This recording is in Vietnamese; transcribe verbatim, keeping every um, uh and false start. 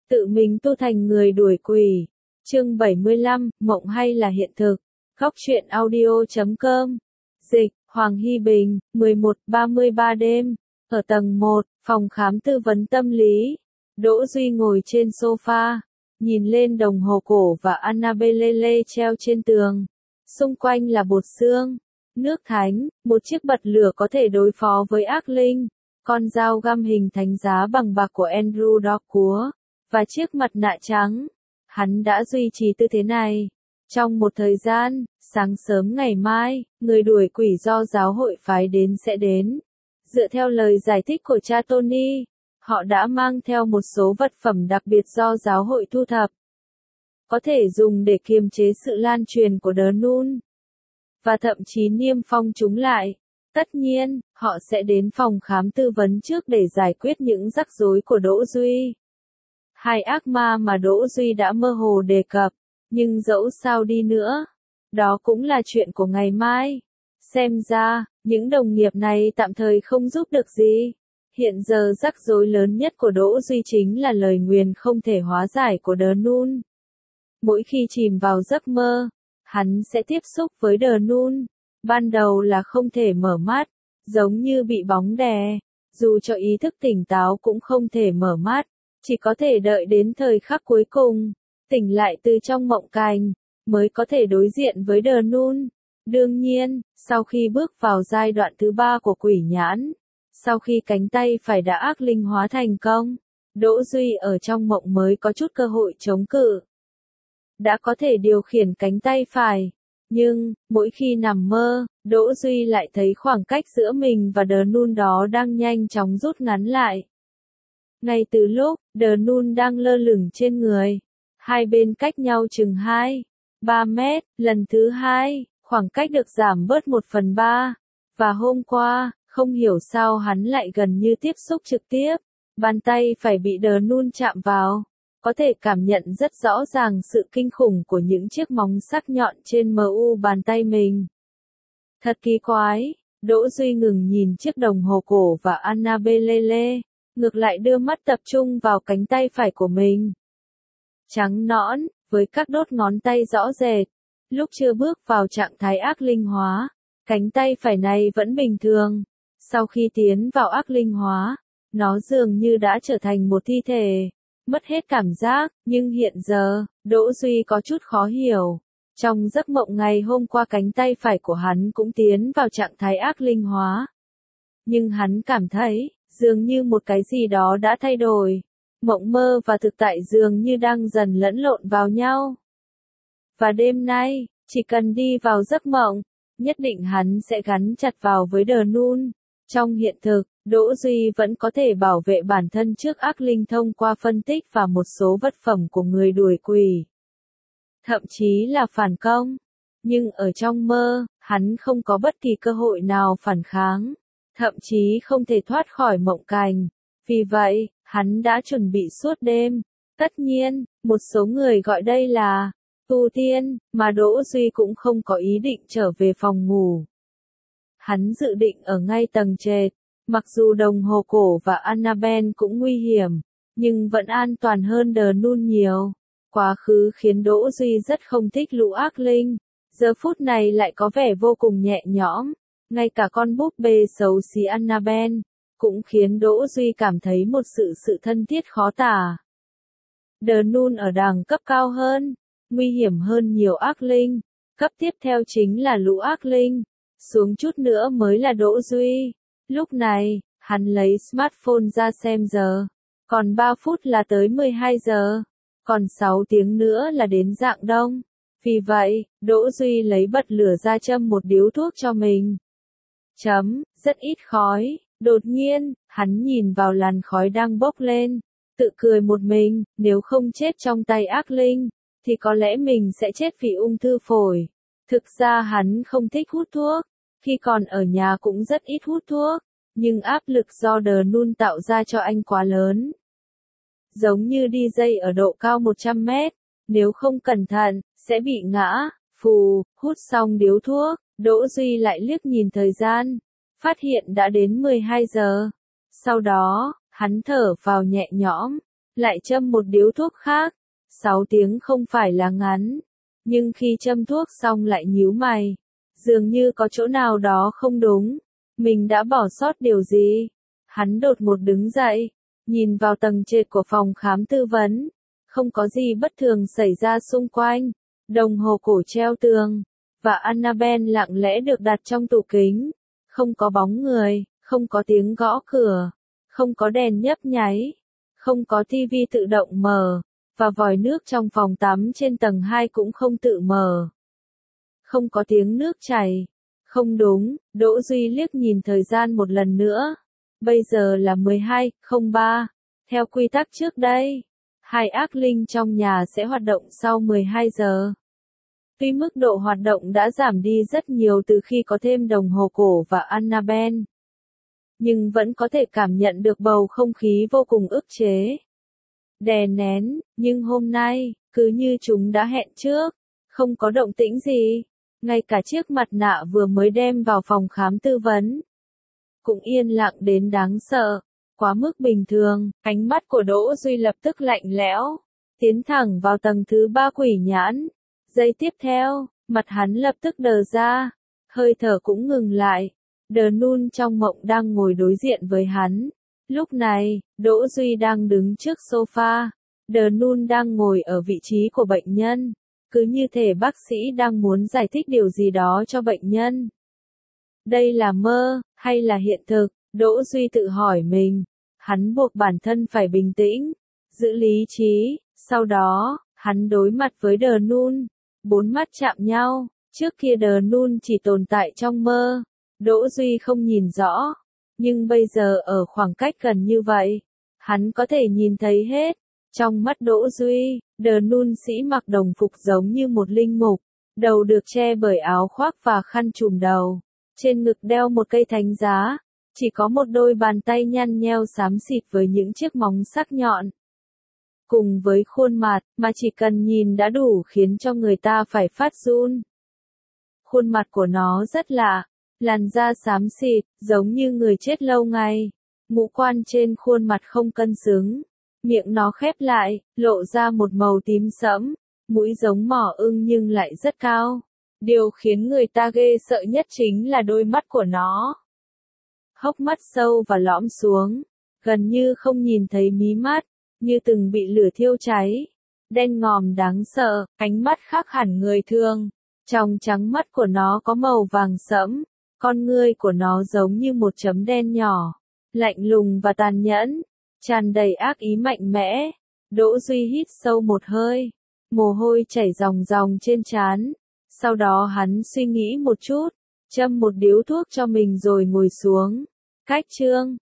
Tự mình tu thành người đuổi quỷ. Chương bảy mươi lăm, mộng hay là hiện thực? Góc truyện audio chấm com. Dịch, Hoàng Hy Bình, mười một ba mươi ba đêm. Ở tầng một, phòng khám tư vấn tâm lý. Đỗ Duy ngồi trên sofa, nhìn lên đồng hồ cổ và Annabelle treo trên tường. Xung quanh là bột xương, nước thánh, một chiếc bật lửa có thể đối phó với ác linh, con dao găm hình thánh giá bằng bạc của Andrew Dockworth, và chiếc mặt nạ trắng. Hắn đã duy trì tư thế này trong một thời gian. Sáng sớm ngày mai, người đuổi quỷ do giáo hội phái đến sẽ đến. Dựa theo lời giải thích của cha Tony, họ đã mang theo một số vật phẩm đặc biệt do giáo hội thu thập, có thể dùng để kiềm chế sự lan truyền của The Nun, và thậm chí niêm phong chúng lại. Tất nhiên, họ sẽ đến phòng khám tư vấn trước để giải quyết những rắc rối của Đỗ Duy. Hai ác ma mà Đỗ Duy đã mơ hồ đề cập, nhưng dẫu sao đi nữa, đó cũng là chuyện của ngày mai. Xem ra, những đồng nghiệp này tạm thời không giúp được gì. Hiện giờ rắc rối lớn nhất của Đỗ Duy chính là lời nguyền không thể hóa giải của The Nun. Mỗi khi chìm vào giấc mơ, hắn sẽ tiếp xúc với The Nun. Ban đầu là không thể mở mắt, giống như bị bóng đè, dù cho ý thức tỉnh táo cũng không thể mở mắt, chỉ có thể đợi đến thời khắc cuối cùng, tỉnh lại từ trong mộng cảnh, mới có thể đối diện với The Nun. Đương nhiên, sau khi bước vào giai đoạn thứ ba của quỷ nhãn, sau khi cánh tay phải đã ác linh hóa thành công, Đỗ Duy ở trong mộng mới có chút cơ hội chống cự. Đã có thể điều khiển cánh tay phải, nhưng, mỗi khi nằm mơ, Đỗ Duy lại thấy khoảng cách giữa mình và The Nun đó đang nhanh chóng rút ngắn lại. Ngay từ lúc, The Nun đang lơ lửng trên người, hai bên cách nhau chừng hai, ba mét, lần thứ hai, khoảng cách được giảm bớt một phần ba. Và hôm qua, không hiểu sao hắn lại gần như tiếp xúc trực tiếp, bàn tay phải bị The Nun chạm vào. Có thể cảm nhận rất rõ ràng sự kinh khủng của những chiếc móng sắc nhọn trên mu bàn tay mình. Thật kỳ quái, Đỗ Duy ngừng nhìn chiếc đồng hồ cổ và Annabelle, ngược lại đưa mắt tập trung vào cánh tay phải của mình. Trắng nõn, với các đốt ngón tay rõ rệt. Lúc chưa bước vào trạng thái ác linh hóa, cánh tay phải này vẫn bình thường. Sau khi tiến vào ác linh hóa, nó dường như đã trở thành một thi thể, mất hết cảm giác, nhưng hiện giờ, Đỗ Duy có chút khó hiểu. Trong giấc mộng ngày hôm qua cánh tay phải của hắn cũng tiến vào trạng thái ác linh hóa. Nhưng hắn cảm thấy, dường như một cái gì đó đã thay đổi. Mộng mơ và thực tại dường như đang dần lẫn lộn vào nhau. Và đêm nay, chỉ cần đi vào giấc mộng, nhất định hắn sẽ gắn chặt vào với The Nun. Trong hiện thực, Đỗ Duy vẫn có thể bảo vệ bản thân trước ác linh thông qua phân tích và một số vật phẩm của người đuổi quỷ. Thậm chí là phản công. Nhưng ở trong mơ, hắn không có bất kỳ cơ hội nào phản kháng. Thậm chí không thể thoát khỏi mộng cảnh. Vì vậy, hắn đã chuẩn bị suốt đêm. Tất nhiên, một số người gọi đây là tu tiên, mà Đỗ Duy cũng không có ý định trở về phòng ngủ. Hắn dự định ở ngay tầng trệt. Mặc dù đồng hồ cổ và Annabelle cũng nguy hiểm, nhưng vẫn an toàn hơn The Nun nhiều. Quá khứ khiến Đỗ Duy rất không thích lũ ác linh, giờ phút này lại có vẻ vô cùng nhẹ nhõm. Ngay cả con búp bê xấu xí Annabelle cũng khiến Đỗ Duy cảm thấy một sự sự thân thiết khó tả. The Nun ở đẳng cấp cao hơn, nguy hiểm hơn nhiều ác linh. Cấp tiếp theo chính là lũ ác linh, xuống chút nữa mới là Đỗ Duy. Lúc này, hắn lấy smartphone ra xem giờ. Còn ba phút là tới mười hai giờ. Còn sáu tiếng nữa là đến rạng đông. Vì vậy, Đỗ Duy lấy bật lửa ra châm một điếu thuốc cho mình. Chấm, rất ít khói. Đột nhiên, hắn nhìn vào làn khói đang bốc lên. Tự cười một mình, nếu không chết trong tay ác linh, thì có lẽ mình sẽ chết vì ung thư phổi. Thực ra hắn không thích hút thuốc. Khi còn ở nhà cũng rất ít hút thuốc, nhưng áp lực do The Nun tạo ra cho anh quá lớn. Giống như đi dây ở độ cao một trăm mét, nếu không cẩn thận, sẽ bị ngã. Phù, hút xong điếu thuốc, Đỗ Duy lại liếc nhìn thời gian, phát hiện đã đến mười hai giờ. Sau đó, hắn thở vào nhẹ nhõm, lại châm một điếu thuốc khác. Sáu tiếng không phải là ngắn, nhưng khi châm thuốc xong lại nhíu mày. Dường như có chỗ nào đó không đúng, mình đã bỏ sót điều gì. Hắn đột ngột đứng dậy, nhìn vào tầng trệt của phòng khám tư vấn. Không có gì bất thường xảy ra xung quanh. Đồng hồ cổ treo tường, và Annabelle lặng lẽ được đặt trong tủ kính. Không có bóng người, không có tiếng gõ cửa, không có đèn nhấp nháy, không có tivi tự động mở, và vòi nước trong phòng tắm trên tầng hai cũng không tự mở. Không có tiếng nước chảy. Không đúng, Đỗ Duy liếc nhìn thời gian một lần nữa. Bây giờ là mười hai không ba. Theo quy tắc trước đây, hai ác linh trong nhà sẽ hoạt động sau mười hai giờ. Tuy mức độ hoạt động đã giảm đi rất nhiều từ khi có thêm đồng hồ cổ và Annabelle, nhưng vẫn có thể cảm nhận được bầu không khí vô cùng ức chế, đè nén, nhưng hôm nay, cứ như chúng đã hẹn trước, không có động tĩnh gì. Ngay cả chiếc mặt nạ vừa mới đem vào phòng khám tư vấn cũng yên lặng đến đáng sợ, quá mức bình thường. Ánh mắt của Đỗ Duy lập tức lạnh lẽo, tiến thẳng vào tầng thứ ba quỷ nhãn. Giây tiếp theo, mặt hắn lập tức đờ ra, hơi thở cũng ngừng lại. Đờ Nun trong mộng đang ngồi đối diện với hắn. Lúc này, Đỗ Duy đang đứng trước sofa, Đờ Nun đang ngồi ở vị trí của bệnh nhân. Cứ như thể bác sĩ đang muốn giải thích điều gì đó cho bệnh nhân. Đây là mơ, hay là hiện thực? Đỗ Duy tự hỏi mình. Hắn buộc bản thân phải bình tĩnh, giữ lý trí. Sau đó, hắn đối mặt với Đờ Nun. Bốn mắt chạm nhau. Trước kia Đờ Nun chỉ tồn tại trong mơ. Đỗ Duy không nhìn rõ. Nhưng bây giờ ở khoảng cách gần như vậy, hắn có thể nhìn thấy hết. Trong mắt Đỗ Duy, Đờ Nun sĩ mặc đồng phục giống như một linh mục, đầu được che bởi áo khoác và khăn trùm đầu, trên ngực đeo một cây thánh giá, chỉ có một đôi bàn tay nhăn nheo xám xịt với những chiếc móng sắc nhọn. Cùng với khuôn mặt mà chỉ cần nhìn đã đủ khiến cho người ta phải phát run. Khuôn mặt của nó rất lạ, làn da xám xịt, giống như người chết lâu ngày, ngũ quan trên khuôn mặt không cân xứng. Miệng nó khép lại, lộ ra một màu tím sẫm, mũi giống mỏ ưng nhưng lại rất cao. Điều khiến người ta ghê sợ nhất chính là đôi mắt của nó. Hốc mắt sâu và lõm xuống, gần như không nhìn thấy mí mắt, như từng bị lửa thiêu cháy. Đen ngòm đáng sợ, ánh mắt khác hẳn người thường. Trong trắng mắt của nó có màu vàng sẫm, con ngươi của nó giống như một chấm đen nhỏ, lạnh lùng và tàn nhẫn, tràn đầy ác ý mạnh mẽ. Đỗ Duy hít sâu một hơi, mồ hôi chảy ròng ròng trên trán. Sau đó hắn suy nghĩ một chút, châm một điếu thuốc cho mình rồi ngồi xuống. Cách chương